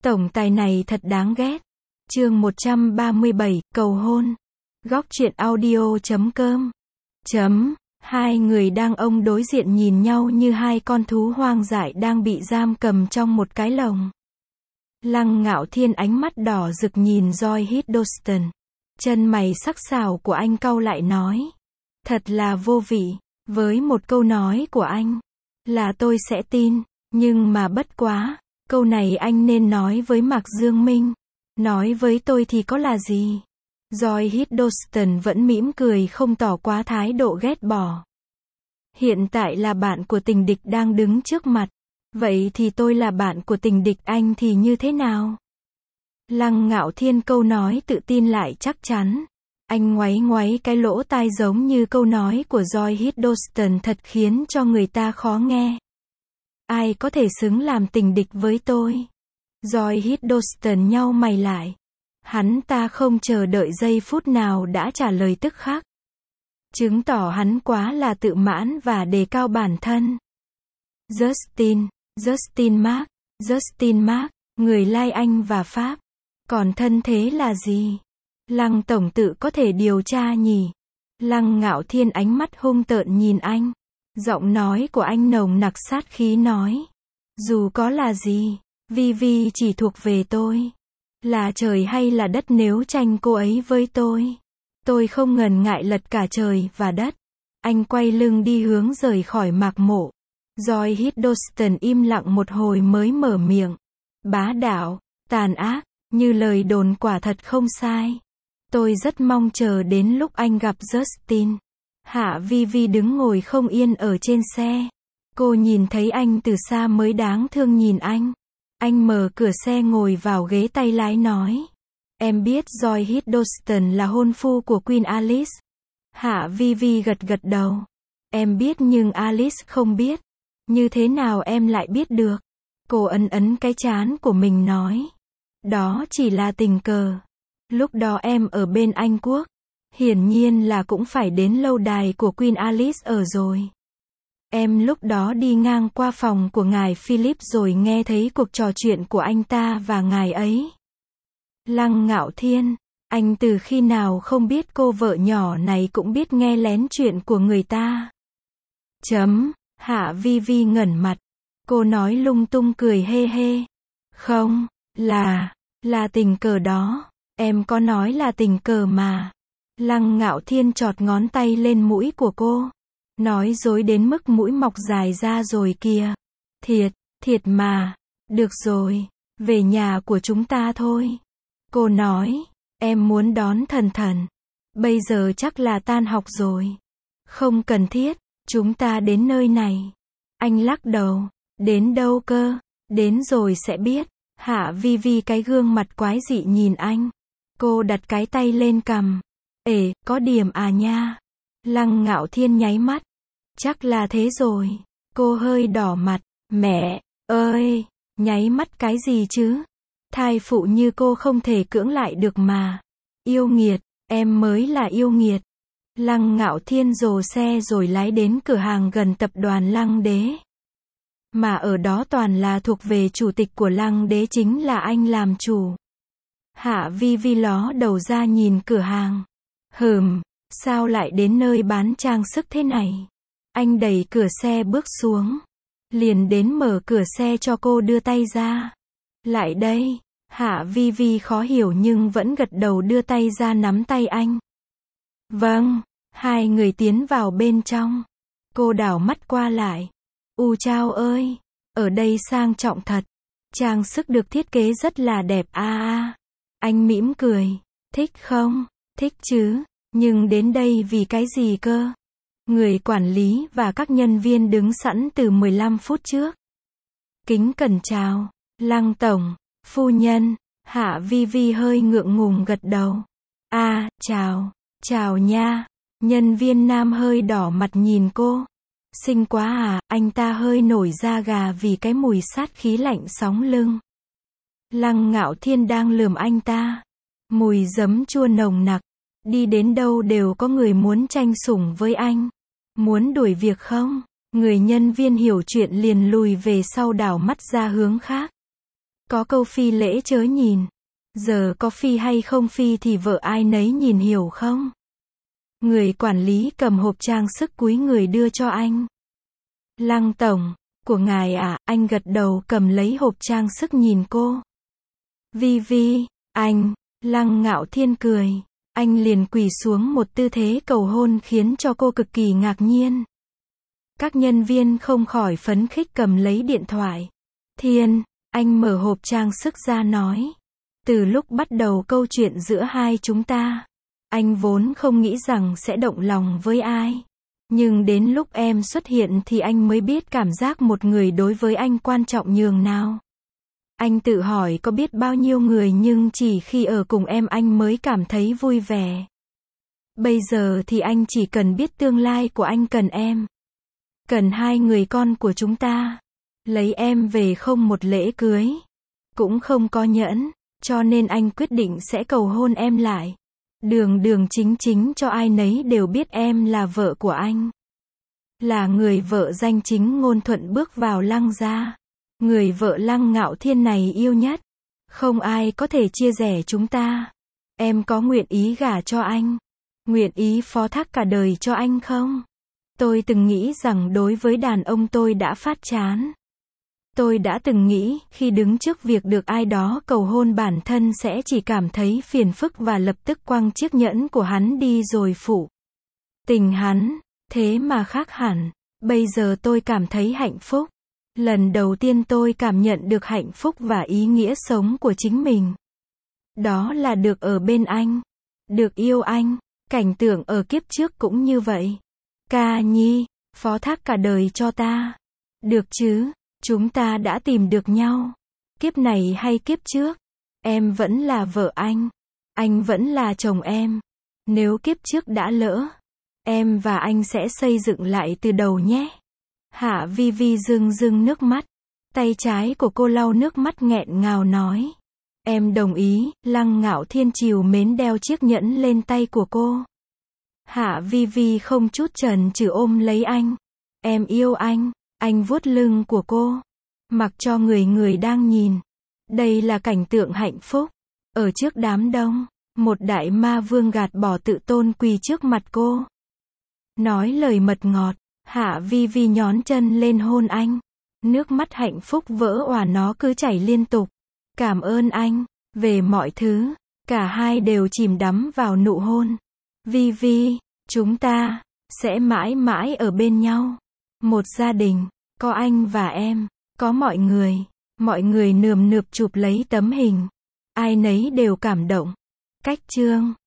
Tổng tài này thật đáng ghét. Chương 137, cầu hôn. Góc truyện audio.com. Hai người đang ông đối diện nhìn nhau như hai con thú hoang dại đang bị giam cầm trong một cái lồng. Lăng Ngạo Thiên ánh mắt đỏ rực nhìn Joy Hiddleston. Chân mày sắc sảo của anh cau lại nói. Thật là vô vị. Với một câu nói của anh, là tôi sẽ tin, nhưng mà bất quá, câu này anh nên nói với Mạc Dương Minh. Nói với tôi thì có là gì? Joy Hiddleston vẫn mỉm cười không tỏ quá thái độ ghét bỏ. Hiện tại là bạn của tình địch đang đứng trước mặt. Vậy thì tôi là bạn của tình địch anh thì như thế nào? Lăng Ngạo Thiên câu nói tự tin lại chắc chắn. Anh ngoáy ngoáy cái lỗ tai giống như câu nói của Joy Hiddleston thật khiến cho người ta khó nghe. Ai có thể xứng làm tình địch với tôi? Joy Hiddleston nhau mày lại. Hắn ta không chờ đợi giây phút nào đã trả lời tức khắc. Chứng tỏ hắn quá là tự mãn và đề cao bản thân. Justin Mark, người Lai Anh và Pháp. Còn thân thế là gì? Lăng tổng tự có thể điều tra nhỉ? Lăng Ngạo Thiên ánh mắt hung tợn nhìn anh. Giọng nói của anh nồng nặc sát khí nói. Dù có là gì, Vivi chỉ thuộc về tôi. Là trời hay là đất nếu tranh cô ấy với tôi không ngần ngại lật cả trời và đất. Anh quay lưng đi hướng rời khỏi Mạc Mộ. Joy Hiddleston im lặng một hồi mới mở miệng. Bá đạo, tàn ác, như lời đồn quả thật không sai. Tôi rất mong chờ đến lúc anh gặp Justin. Hạ Vivi đứng ngồi không yên ở trên xe. Cô nhìn thấy anh từ xa mới đáng thương nhìn anh. Anh mở cửa xe ngồi vào ghế tay lái nói. Em biết Joy Hiddleston là hôn phu của Queen Alice. Hạ Vivi gật gật đầu. Em biết nhưng Alice không biết. Như thế nào em lại biết được? Cô ấn ấn cái trán của mình nói. Đó chỉ là tình cờ. Lúc đó em ở bên Anh Quốc. Hiển nhiên là cũng phải đến lâu đài của Queen Alice ở rồi. Em lúc đó đi ngang qua phòng của ngài Philip rồi nghe thấy cuộc trò chuyện của anh ta và ngài ấy. Lăng Ngạo Thiên, anh từ khi nào không biết cô vợ nhỏ này cũng biết nghe lén chuyện của người ta. Hạ Vivi ngẩn mặt. Cô nói lung tung cười hê hê. Không, là tình cờ đó. Em có nói là tình cờ mà. Lăng Ngạo Thiên chọt ngón tay lên mũi của cô. Nói dối đến mức mũi mọc dài ra rồi kìa. Thiệt mà. Được rồi, về nhà của chúng ta thôi. Cô nói, em muốn đón Thần Thần. Bây giờ chắc là tan học rồi. Không cần thiết, chúng ta đến nơi này. Anh lắc đầu, đến đâu cơ? Đến rồi sẽ biết. Hạ Vivi cái gương mặt quái dị nhìn anh. Cô đặt cái tay lên cằm. Có điểm à nha. Lăng Ngạo Thiên nháy mắt. Chắc là thế rồi. Cô hơi đỏ mặt. Mẹ ơi, nháy mắt cái gì chứ? Thai phụ như cô không thể cưỡng lại được mà. Yêu nghiệt, em mới là yêu nghiệt. Lăng Ngạo Thiên dồ xe rồi lái đến cửa hàng gần tập đoàn Lăng Đế. Mà ở đó toàn là thuộc về chủ tịch của Lăng Đế, chính là anh làm chủ. Hạ Vivi ló đầu ra nhìn cửa hàng. Sao lại đến nơi bán trang sức thế này? Anh đẩy cửa xe bước xuống. Liền đến mở cửa xe cho cô đưa tay ra. Lại đây. Hạ Vivi khó hiểu nhưng vẫn gật đầu đưa tay ra nắm tay anh. Vâng. Hai người tiến vào bên trong. Cô đảo mắt qua lại. Chao ơi. Ở đây sang trọng thật. Trang sức được thiết kế rất là đẹp Anh mỉm cười. Thích không? Thích chứ. Nhưng đến đây vì cái gì cơ? Người quản lý và các nhân viên đứng sẵn từ 15 phút trước. Kính cẩn chào. Lăng tổng, phu nhân. Hạ Vivi hơi ngượng ngùng gật đầu. Chào nha. Nhân viên nam hơi đỏ mặt nhìn cô. Xinh quá anh ta hơi nổi da gà vì cái mùi sát khí lạnh sóng lưng. Lăng Ngạo Thiên đang lườm anh ta. Mùi giấm chua nồng nặc. Đi đến đâu đều có người muốn tranh sủng với anh. Muốn đuổi việc không? Người nhân viên hiểu chuyện liền lùi về sau đảo mắt ra hướng khác. Có câu phi lễ chớ nhìn. Giờ có phi hay không phi thì vợ ai nấy nhìn hiểu không? Người quản lý cầm hộp trang sức cúi người đưa cho anh. Lăng tổng, của ngài à, anh gật đầu cầm lấy hộp trang sức nhìn cô. Vi, anh, Lăng Ngạo Thiên cười. Anh liền quỳ xuống một tư thế cầu hôn khiến cho cô cực kỳ ngạc nhiên. Các nhân viên không khỏi phấn khích cầm lấy điện thoại. Thiên, anh mở hộp trang sức ra nói. Từ lúc bắt đầu câu chuyện giữa hai chúng ta, anh vốn không nghĩ rằng sẽ động lòng với ai. Nhưng đến lúc em xuất hiện thì anh mới biết cảm giác một người đối với anh quan trọng nhường nào. Anh tự hỏi có biết bao nhiêu người nhưng chỉ khi ở cùng em anh mới cảm thấy vui vẻ. Bây giờ thì anh chỉ cần biết tương lai của anh cần em. Cần hai người con của chúng ta. Lấy em về không một lễ cưới. Cũng không có nhẫn. Cho nên anh quyết định sẽ cầu hôn em lại. Đường chính cho ai nấy đều biết em là vợ của anh. Là người vợ danh chính ngôn thuận bước vào Lăng gia. Người vợ Lăng Ngạo Thiên này yêu nhất. Không ai có thể chia rẽ chúng ta. Em có nguyện ý gả cho anh? Nguyện ý phó thác cả đời cho anh không? Tôi từng nghĩ rằng đối với đàn ông tôi đã phát chán. Tôi đã từng nghĩ, khi đứng trước việc được ai đó cầu hôn bản thân sẽ chỉ cảm thấy phiền phức và lập tức quăng chiếc nhẫn của hắn đi rồi phụ tình hắn. Thế mà khác hẳn. Bây giờ tôi cảm thấy hạnh phúc. Lần đầu tiên tôi cảm nhận được hạnh phúc và ý nghĩa sống của chính mình. Đó là được ở bên anh. Được yêu anh. Cảnh tượng ở kiếp trước cũng như vậy. Ca Nhi, phó thác cả đời cho ta. Được chứ? Chúng ta đã tìm được nhau. Kiếp này hay kiếp trước, em vẫn là vợ anh vẫn là chồng em. Nếu kiếp trước đã lỡ, em và anh sẽ xây dựng lại từ đầu nhé. Hạ Vi rưng nước mắt. Tay trái của cô lau nước mắt nghẹn ngào nói. Em đồng ý. Lăng Ngạo Thiên trìu mến đeo chiếc nhẫn lên tay của cô. Hạ Vi không chút chần chừ ôm lấy anh. Em yêu anh. Anh vuốt lưng của cô. Mặc cho người đang nhìn. Đây là cảnh tượng hạnh phúc. Ở trước đám đông, một đại ma vương gạt bỏ tự tôn quỳ trước mặt cô. Nói lời mật ngọt. Hạ Vi nhón chân lên hôn anh. Nước mắt hạnh phúc vỡ òa nó cứ chảy liên tục. Cảm ơn anh. Về mọi thứ. Cả hai đều chìm đắm vào nụ hôn. Vi, chúng ta sẽ mãi mãi ở bên nhau. Một gia đình. Có anh và em. Có mọi người. Mọi người nườm nượp chụp lấy tấm hình. Ai nấy đều cảm động. Cách chương